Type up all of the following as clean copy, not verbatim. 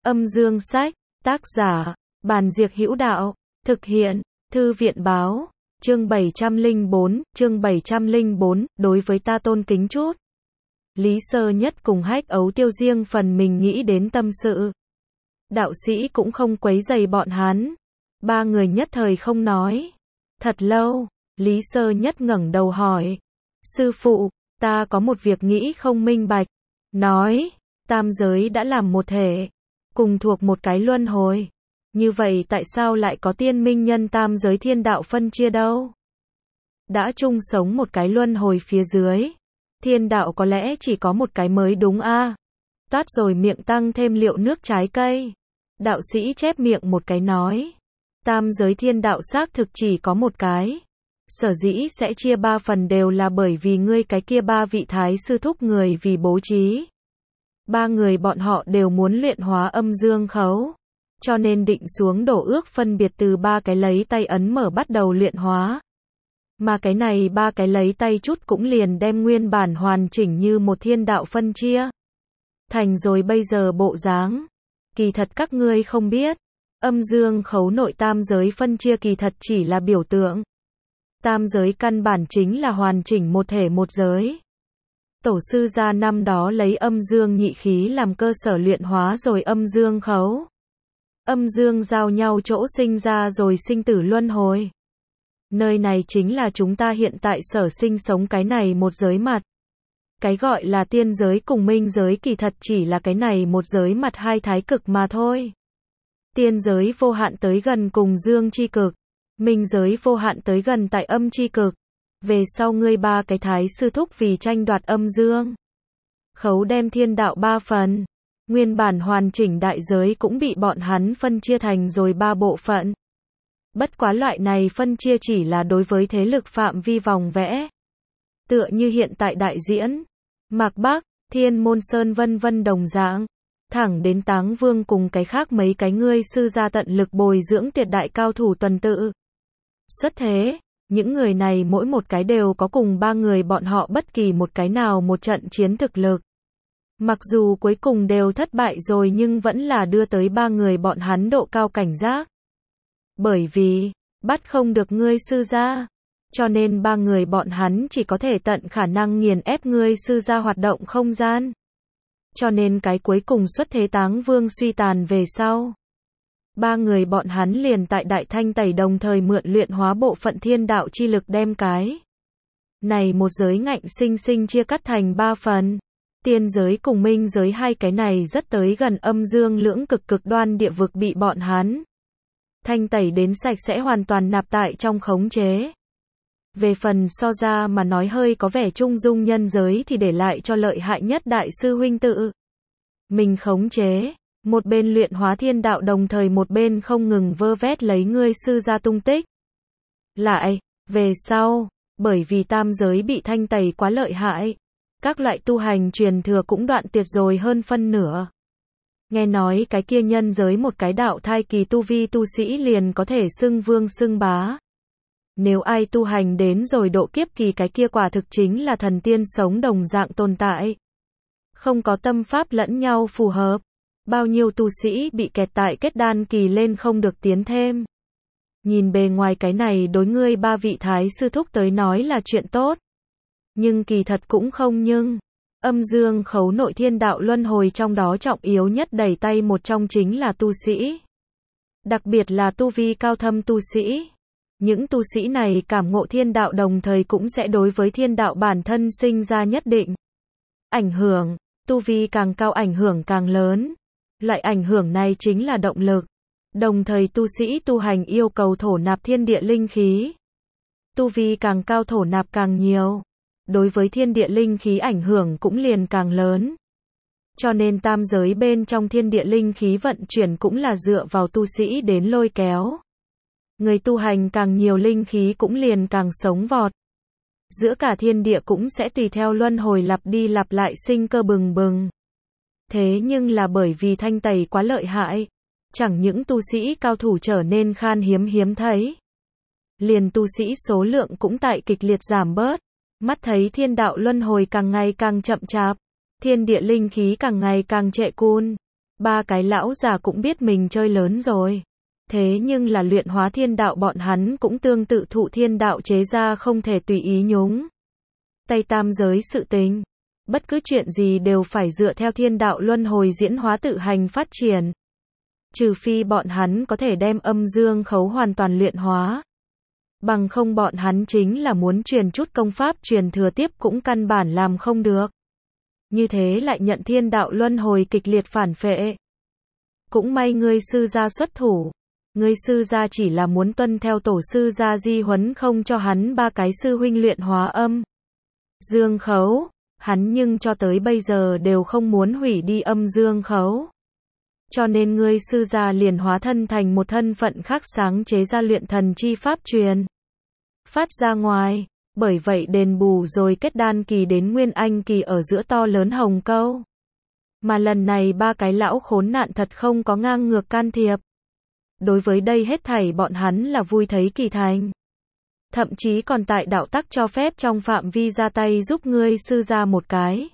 Âm dương sách, tác giả, Bàn Diệc Hữu Đạo, thực hiện, Thư viện báo, chương 704, đối với ta tôn kính chút. Lý Sơ Nhất cùng Hách Ấu Tiêu riêng phần mình nghĩ đến tâm sự. Đạo sĩ cũng không quấy rầy bọn hắn. Ba người nhất thời không nói. Thật lâu, Lý Sơ Nhất ngẩng đầu hỏi. Sư phụ, ta có một việc nghĩ không minh bạch. Nói, tam giới đã làm một thể, cùng thuộc một cái luân hồi. Như vậy tại sao lại có tiên minh nhân tam giới thiên đạo phân chia đâu? Đã chung sống một cái luân hồi phía dưới. Thiên đạo có lẽ chỉ có một cái mới đúng a? Toát rồi miệng tăng thêm liệu nước trái cây. Đạo sĩ chép miệng một cái nói. Tam giới thiên đạo xác thực chỉ có một cái. Sở dĩ sẽ chia ba phần đều là bởi vì ngươi cái kia ba vị thái sư thúc người vì bố trí. Ba người bọn họ đều muốn luyện hóa âm dương khấu. Cho nên định xuống đổ ước phân biệt từ ba cái lấy tay ấn mở bắt đầu luyện hóa. Mà cái này ba cái lấy tay chút cũng liền đem nguyên bản hoàn chỉnh như một thiên đạo phân chia. Thành rồi bây giờ bộ dáng. Kỳ thật các ngươi không biết. Âm dương khấu nội tam giới phân chia kỳ thật chỉ là biểu tượng. Tam giới căn bản chính là hoàn chỉnh một thể một giới. Tổ sư gia năm đó lấy âm dương nhị khí làm cơ sở luyện hóa rồi âm dương khấu. Âm dương giao nhau chỗ sinh ra rồi sinh tử luân hồi. Nơi này chính là chúng ta hiện tại sở sinh sống cái này một giới mặt. Cái gọi là tiên giới cùng minh giới kỳ thật chỉ là cái này một giới mặt hai thái cực mà thôi. Tiên giới vô hạn tới gần cùng dương chi cực. Minh giới vô hạn tới gần tại âm chi cực. Về sau ngươi ba cái thái sư thúc vì tranh đoạt âm dương khấu đem thiên đạo ba phần. Nguyên bản hoàn chỉnh đại giới cũng bị bọn hắn phân chia thành rồi ba bộ phận. Bất quá loại này phân chia chỉ là đối với thế lực phạm vi vòng vẽ. Tựa như hiện tại đại diễn, Mạc Bắc, Thiên Môn Sơn vân vân đồng dạng. Thẳng đến Táng Vương cùng cái khác mấy cái ngươi sư gia tận lực bồi dưỡng tuyệt đại cao thủ tuần tự. Xuất thế, những người này mỗi một cái đều có cùng ba người bọn họ bất kỳ một cái nào một trận chiến thực lực. Mặc dù cuối cùng đều thất bại rồi nhưng vẫn là đưa tới ba người bọn hắn độ cao cảnh giác. Bởi vì, bắt không được ngươi sư gia. Cho nên ba người bọn hắn chỉ có thể tận khả năng nghiền ép ngươi sư gia hoạt động không gian. Cho nên cái cuối cùng xuất thế Táng Vương suy tàn về sau. Ba người bọn hắn liền tại Đại Thanh Tẩy đồng thời mượn luyện hóa bộ phận thiên đạo chi lực đem cái này một giới ngạnh sinh sinh chia cắt thành ba phần. Tiên giới cùng minh giới hai cái này rất tới gần âm dương lưỡng cực cực đoan địa vực bị bọn hắn thanh tẩy đến sạch sẽ hoàn toàn nạp tại trong khống chế. Về phần so ra mà nói hơi có vẻ trung dung nhân giới thì để lại cho lợi hại nhất đại sư huynh tự mình khống chế. Một bên luyện hóa thiên đạo đồng thời một bên không ngừng vơ vét lấy ngươi sư gia tung tích. Lại, về sau, bởi vì tam giới bị thanh tẩy quá lợi hại, các loại tu hành truyền thừa cũng đoạn tuyệt rồi hơn phân nửa. Nghe nói cái kia nhân giới một cái đạo thai kỳ tu vi tu sĩ liền có thể xưng vương xưng bá. Nếu ai tu hành đến rồi độ kiếp kỳ cái kia quả thực chính là thần tiên sống đồng dạng tồn tại. Không có tâm pháp lẫn nhau phù hợp. Bao nhiêu tu sĩ bị kẹt tại kết đan kỳ lên không được tiến thêm. Nhìn bề ngoài cái này đối ngươi ba vị thái sư thúc tới nói là chuyện tốt. Nhưng kỳ thật cũng không nhưng. Âm dương khấu nội thiên đạo luân hồi trong đó trọng yếu nhất đẩy tay một trong chính là tu sĩ. Đặc biệt là tu vi cao thâm tu sĩ. Những tu sĩ này cảm ngộ thiên đạo đồng thời cũng sẽ đối với thiên đạo bản thân sinh ra nhất định ảnh hưởng. Tu vi càng cao ảnh hưởng càng lớn. Loại ảnh hưởng này chính là động lực. Đồng thời tu sĩ tu hành yêu cầu thổ nạp thiên địa linh khí. Tu vi càng cao thổ nạp càng nhiều. Đối với thiên địa linh khí ảnh hưởng cũng liền càng lớn. Cho nên tam giới bên trong thiên địa linh khí vận chuyển cũng là dựa vào tu sĩ đến lôi kéo. Người tu hành càng nhiều linh khí cũng liền càng sống vọt. Giữa cả thiên địa cũng sẽ tùy theo luân hồi lặp đi lặp lại sinh cơ bừng bừng. Thế nhưng là bởi vì thanh tẩy quá lợi hại, chẳng những tu sĩ cao thủ trở nên khan hiếm thấy. Liền tu sĩ số lượng cũng tại kịch liệt giảm bớt, mắt thấy thiên đạo luân hồi càng ngày càng chậm chạp, thiên địa linh khí càng ngày càng trệ cun. Ba cái lão già cũng biết mình chơi lớn rồi. Thế nhưng là luyện hóa thiên đạo bọn hắn cũng tương tự thụ thiên đạo chế ra không thể tùy ý nhúng tay tam giới sự tình. Bất cứ chuyện gì đều phải dựa theo thiên đạo luân hồi diễn hóa tự hành phát triển. Trừ phi bọn hắn có thể đem âm dương khấu hoàn toàn luyện hóa. Bằng không bọn hắn chính là muốn truyền chút công pháp truyền thừa tiếp cũng căn bản làm không được. Như thế lại nhận thiên đạo luân hồi kịch liệt phản phệ. Cũng may ngươi sư gia xuất thủ. Ngươi sư gia chỉ là muốn tuân theo tổ sư gia di huấn không cho hắn ba cái sư huynh luyện hóa âm dương khấu. Hắn nhưng cho tới bây giờ đều không muốn hủy đi âm dương khấu. Cho nên ngươi sư gia liền hóa thân thành một thân phận khác sáng chế ra luyện thần chi pháp truyền phát ra ngoài. Bởi vậy đền bù rồi kết đan kỳ đến nguyên anh kỳ ở giữa to lớn hồng câu. Mà lần này ba cái lão khốn nạn thật không có ngang ngược can thiệp. Đối với đây hết thảy bọn hắn là vui thấy kỳ thành. Thậm chí còn tại đạo tắc cho phép trong phạm vi ra tay giúp ngươi sư gia một cái.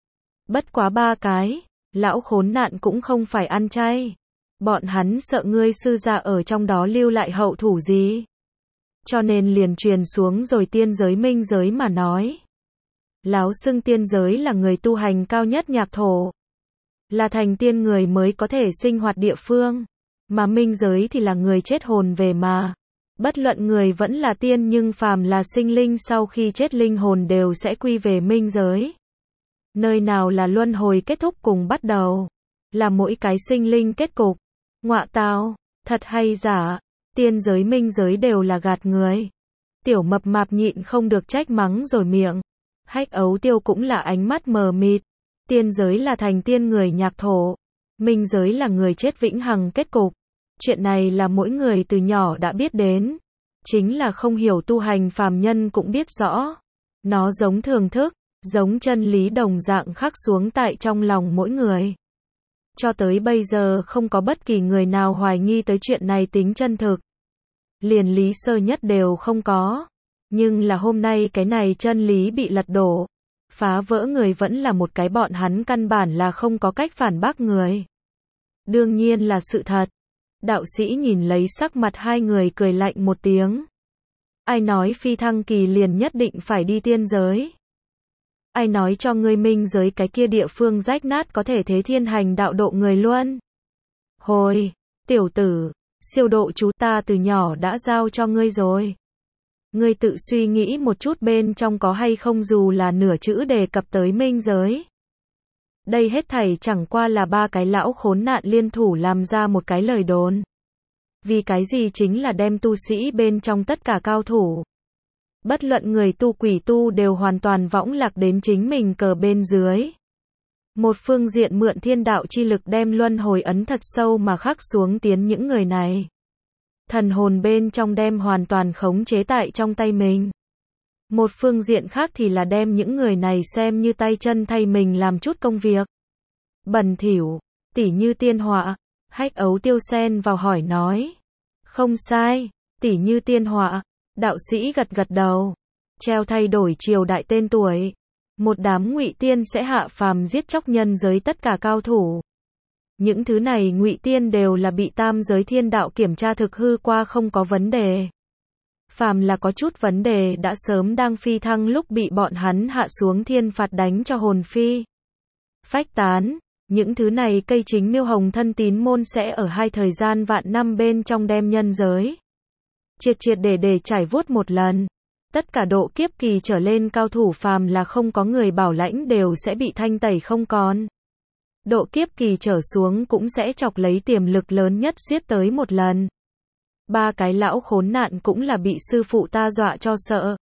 Bất quá ba cái, lão khốn nạn cũng không phải ăn chay. Bọn hắn sợ ngươi sư gia ở trong đó lưu lại hậu thủ gì. Cho nên liền truyền xuống rồi tiên giới minh giới mà nói. Láo xưng tiên giới là người tu hành cao nhất nhạc thổ. Là thành tiên người mới có thể sinh hoạt địa phương. Mà minh giới thì là người chết hồn về mà. Bất luận người vẫn là tiên nhưng phàm là sinh linh sau khi chết linh hồn đều sẽ quy về minh giới. Nơi nào là luân hồi kết thúc cùng bắt đầu. Là mỗi cái sinh linh kết cục. Ngọa tào, thật hay giả. Tiên giới minh giới đều là gạt người. Tiểu mập mạp nhịn không được trách mắng rồi miệng. Hách ấu tiêu cũng là ánh mắt mờ mịt. Tiên giới là thành tiên người nhạc thổ. Minh giới là người chết vĩnh hằng kết cục. Chuyện này là mỗi người từ nhỏ đã biết đến. Chính là không hiểu tu hành phàm nhân cũng biết rõ. Nó giống thường thức, giống chân lý đồng dạng khắc xuống tại trong lòng mỗi người. Cho tới bây giờ không có bất kỳ người nào hoài nghi tới chuyện này tính chân thực. Liền Lý Sơ Nhất đều không có. Nhưng là hôm nay cái này chân lý bị lật đổ. Phá vỡ người vẫn là một cái bọn hắn căn bản là không có cách phản bác người. Đương nhiên là sự thật. Đạo sĩ nhìn lấy sắc mặt hai người cười lạnh một tiếng. Ai nói phi thăng kỳ liền nhất định phải đi tiên giới? Ai nói cho ngươi minh giới cái kia địa phương rách nát có thể thế thiên hành đạo độ người luôn? Hồi, tiểu tử, siêu độ chú ta từ nhỏ đã giao cho ngươi rồi. Ngươi tự suy nghĩ một chút bên trong có hay không dù là nửa chữ đề cập tới minh giới. Đây hết thảy chẳng qua là ba cái lão khốn nạn liên thủ làm ra một cái lời đồn. Vì cái gì chính là đem tu sĩ bên trong tất cả cao thủ. Bất luận người tu quỷ tu đều hoàn toàn võng lạc đến chính mình cờ bên dưới. Một phương diện mượn thiên đạo chi lực đem luân hồi ấn thật sâu mà khắc xuống tiến những người này. Thần hồn bên trong đem hoàn toàn khống chế tại trong tay mình. Một phương diện khác thì là đem những người này xem như tay chân thay mình làm chút công việc. Bẩn thỉu, tỉ như tiên họa. Hách ấu tiêu xen vào hỏi nói. Không sai, tỉ như tiên họa. Đạo sĩ gật gật đầu. Treo thay đổi triều đại tên tuổi. Một đám ngụy tiên sẽ hạ phàm giết chóc nhân giới tất cả cao thủ. Những thứ này ngụy tiên đều là bị tam giới thiên đạo kiểm tra thực hư qua không có vấn đề. Phàm là có chút vấn đề đã sớm đang phi thăng lúc bị bọn hắn hạ xuống thiên phạt đánh cho hồn phi phách tán. Những thứ này cây chính miêu hồng thân tín môn sẽ ở hai thời gian vạn năm bên trong đem nhân giới triệt triệt để trải vuốt một lần. Tất cả độ kiếp kỳ trở lên cao thủ phàm là không có người bảo lãnh đều sẽ bị thanh tẩy không còn. Độ kiếp kỳ trở xuống cũng sẽ chọc lấy tiềm lực lớn nhất giết tới một lần. Ba cái lão khốn nạn cũng là bị sư phụ ta dọa cho sợ.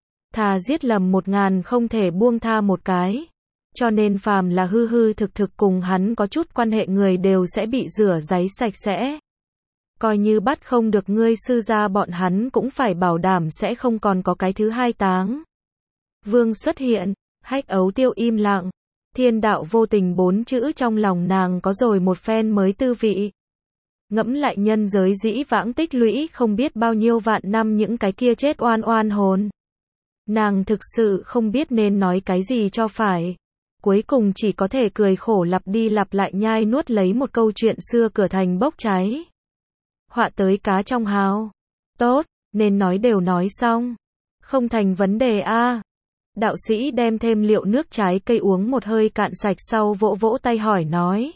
Thà giết lầm 1000 không thể buông tha một cái. Cho nên phàm là hư hư thực thực cùng hắn có chút quan hệ người đều sẽ bị rửa ráy sạch sẽ. Coi như bắt không được ngươi sư gia bọn hắn cũng phải bảo đảm sẽ không còn có cái thứ hai táng. Vương xuất hiện, Hách ấu tiêu im lặng. Thiên đạo vô tình 4 chữ trong lòng nàng có rồi một phen mới tư vị. Ngẫm lại nhân giới dĩ vãng tích lũy không biết bao nhiêu vạn năm những cái kia chết oan oan hồn. Nàng thực sự không biết nên nói cái gì cho phải. cuối cùng chỉ có thể cười khổ lặp đi lặp lại nhai nuốt lấy một câu chuyện xưa cửa thành bốc cháy. Họa tới cá trong hào. Tốt, nên nói đều nói xong. Không thành vấn đề a. Đạo sĩ đem thêm liệu nước trái cây uống một hơi cạn sạch sau vỗ vỗ tay hỏi nói.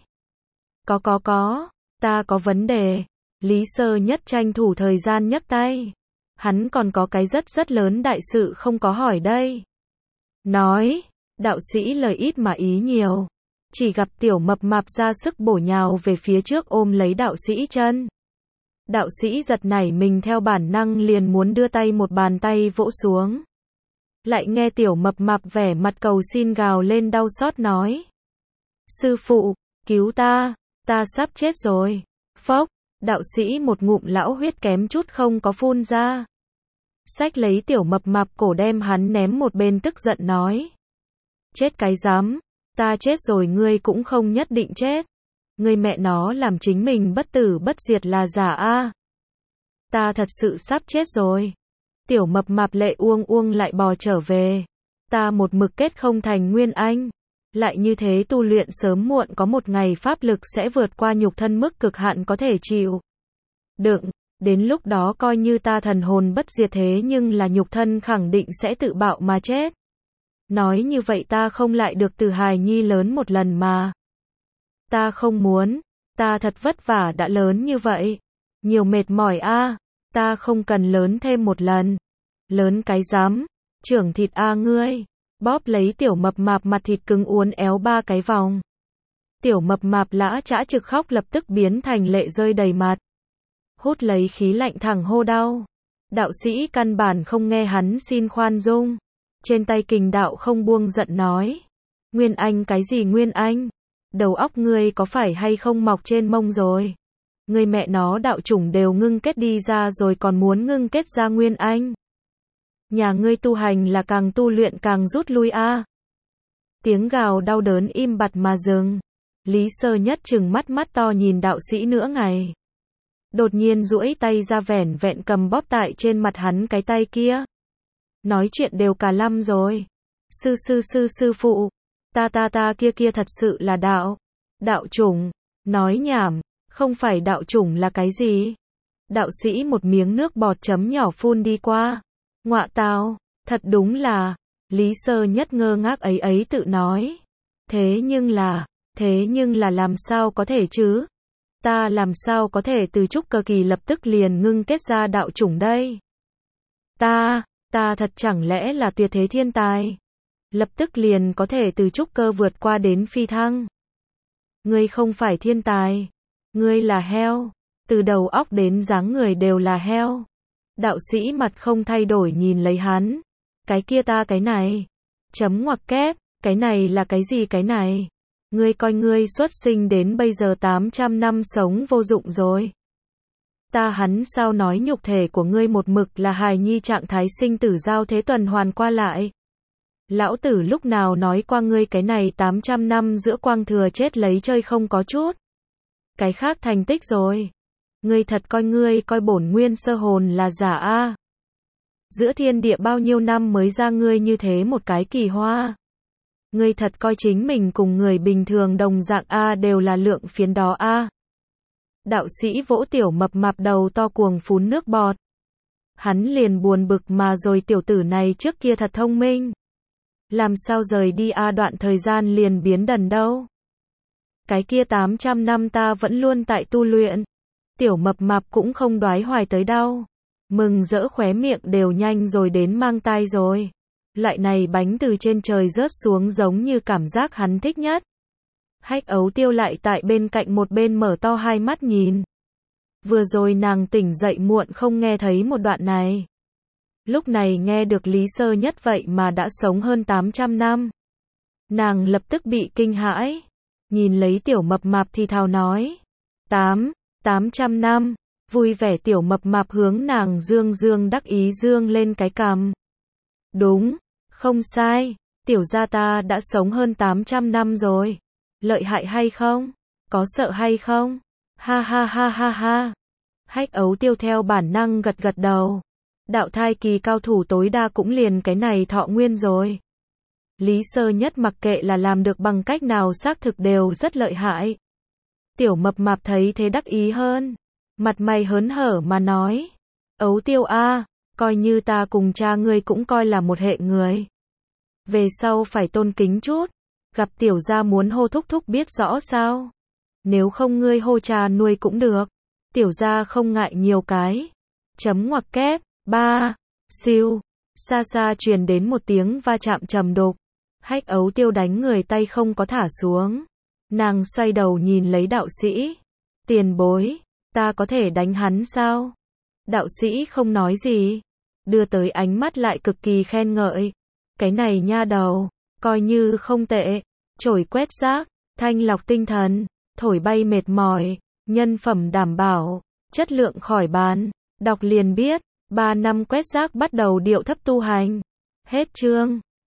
Có, ta có vấn đề. Lý Sơ Nhất tranh thủ thời gian nhấc tay. Hắn còn có cái rất lớn đại sự không có hỏi đây. Nói, đạo sĩ lời ít mà ý nhiều. Chỉ gặp tiểu mập mạp ra sức bổ nhào về phía trước ôm lấy đạo sĩ chân. Đạo sĩ giật nảy mình theo bản năng liền muốn đưa tay một bàn tay vỗ xuống. Lại nghe tiểu mập mạp vẻ mặt cầu xin gào lên đau xót nói. Sư phụ, cứu ta sắp chết rồi. Phốc, đạo sĩ một ngụm lão huyết kém chút không có phun ra. Xách lấy tiểu mập mạp cổ đem hắn ném một bên tức giận nói. Chết cái rắm, ta chết rồi ngươi cũng không nhất định chết. Ngươi mẹ nó làm chính mình bất tử bất diệt là giả a. Ta thật sự sắp chết rồi. Tiểu mập mạp lệ uông lại bò trở về. Ta một mực kết không thành nguyên anh. Lại như thế tu luyện sớm muộn có một ngày pháp lực sẽ vượt qua nhục thân mức cực hạn có thể chịu đựng. Đến lúc đó coi như ta thần hồn bất diệt thế nhưng là nhục thân khẳng định sẽ tự bạo mà chết. Nói như vậy ta không lại được từ hài nhi lớn một lần mà. Ta không muốn, ta thật vất vả đã lớn như vậy. Nhiều mệt mỏi a, ta không cần lớn thêm một lần. Lớn cái rắm, trưởng thịt a ngươi. Bóp lấy tiểu mập mạp mặt thịt cứng uốn éo ba cái vòng. Tiểu mập mạp lã chã trực khóc lập tức biến thành lệ rơi đầy mặt. Hút lấy khí lạnh thẳng hô đau. Đạo sĩ căn bản không nghe hắn xin khoan dung. Trên tay kình đạo không buông giận nói. Nguyên anh cái gì nguyên anh? Đầu óc ngươi có phải hay không mọc trên mông rồi? Ngươi mẹ nó đạo chủng đều ngưng kết đi ra rồi còn muốn ngưng kết ra nguyên anh. Nhà ngươi tu hành là càng tu luyện càng rút lui a. Tiếng gào đau đớn im bặt mà dừng. Lý Sơ Nhất trừng mắt to nhìn đạo sĩ nửa ngày. Đột nhiên duỗi tay ra vẻn vẹn cầm bóp tại trên mặt hắn cái tay kia. Nói chuyện đều cả lăm rồi. Sư phụ. Ta kia thật sự là đạo chủng. Nói nhảm, không phải đạo chủng là cái gì? Đạo sĩ một miếng nước bọt chấm nhỏ phun đi qua. Ngọa tào, thật đúng là. Lý Sơ Nhất ngơ ngác ấy tự nói. Thế nhưng là làm sao có thể chứ? Ta làm sao có thể từ trúc cơ kỳ lập tức liền ngưng kết ra đạo chủng đây? Ta thật chẳng lẽ là tuyệt thế thiên tài? Lập tức liền có thể từ trúc cơ vượt qua đến phi thăng. Ngươi không phải thiên tài. Ngươi là heo. Từ đầu óc đến dáng người đều là heo. Đạo sĩ mặt không thay đổi nhìn lấy hắn. Cái kia ta cái này. Chấm ngoặc kép. Cái này là cái gì cái này? Ngươi coi ngươi xuất sinh đến bây giờ 800 năm sống vô dụng rồi. Hắn sao nói nhục thể của ngươi một mực là hài nhi trạng thái sinh tử giao thế tuần hoàn qua lại. Lão tử lúc nào nói qua ngươi cái này 800 năm giữa quang thừa chết lấy chơi không có chút. Cái khác thành tích rồi. Ngươi thật coi bổn nguyên sơ hồn là giả a. Giữa thiên địa bao nhiêu năm mới ra ngươi như thế một cái kỳ hoa. Ngươi thật coi chính mình cùng người bình thường đồng dạng a đều là lượng phiến đó a. Đạo sĩ vỗ tiểu mập mạp đầu to cuồng phún nước bọt. Hắn liền buồn bực mà rồi tiểu tử này trước kia thật thông minh. Làm sao rời đi a đoạn thời gian liền biến đần đâu. Cái kia 800 năm ta vẫn luôn tại tu luyện. Tiểu mập mạp cũng không đoái hoài tới đâu. Mừng rỡ khóe miệng đều nhanh rồi đến mang tai rồi. Loại này bánh từ trên trời rớt xuống giống như cảm giác hắn thích nhất. Hách Ấu Tiêu lại tại bên cạnh một bên mở to hai mắt nhìn. Vừa rồi nàng tỉnh dậy muộn không nghe thấy một đoạn này. Lúc này nghe được Lý Sơ Nhất vậy mà đã sống hơn 800 năm. Nàng lập tức bị kinh hãi. Nhìn lấy tiểu mập mạp thì thào nói. 800 năm. Vui vẻ tiểu mập mạp hướng nàng dương đắc ý dương lên cái cằm. Đúng, không sai. Tiểu gia ta đã sống hơn 800 năm rồi. Lợi hại hay không? Có sợ hay không? Ha. Hách Ấu Tiêu theo bản năng gật đầu. Đạo thai kỳ cao thủ tối đa cũng liền cái này thọ nguyên rồi. Lý Sơ Nhất mặc kệ là làm được bằng cách nào xác thực đều rất lợi hại. Tiểu Mập Mạp thấy thế đắc ý hơn. Mặt mày hớn hở mà nói. Ấu Tiêu a, coi như ta cùng cha ngươi cũng coi là một hệ người. Về sau phải tôn kính chút. Gặp tiểu gia muốn hô thúc thúc biết rõ sao. Nếu không ngươi hô cha nuôi cũng được. Tiểu gia không ngại nhiều cái. Chấm ngoặc kép. Ba. Siêu. Xa xa truyền đến một tiếng va chạm trầm đục. Hách Ấu Tiêu đánh người tay không có thả xuống. Nàng xoay đầu nhìn lấy đạo sĩ. Tiền bối, ta có thể đánh hắn sao? Đạo sĩ không nói gì. Đưa tới ánh mắt lại cực kỳ khen ngợi. Cái này nha đầu, coi như không tệ. Chổi quét rác, thanh lọc tinh thần, thổi bay mệt mỏi, nhân phẩm đảm bảo, chất lượng khỏi bàn. Đọc liền biết, 3 năm quét rác bắt đầu điệu thấp tu hành. Hết chương.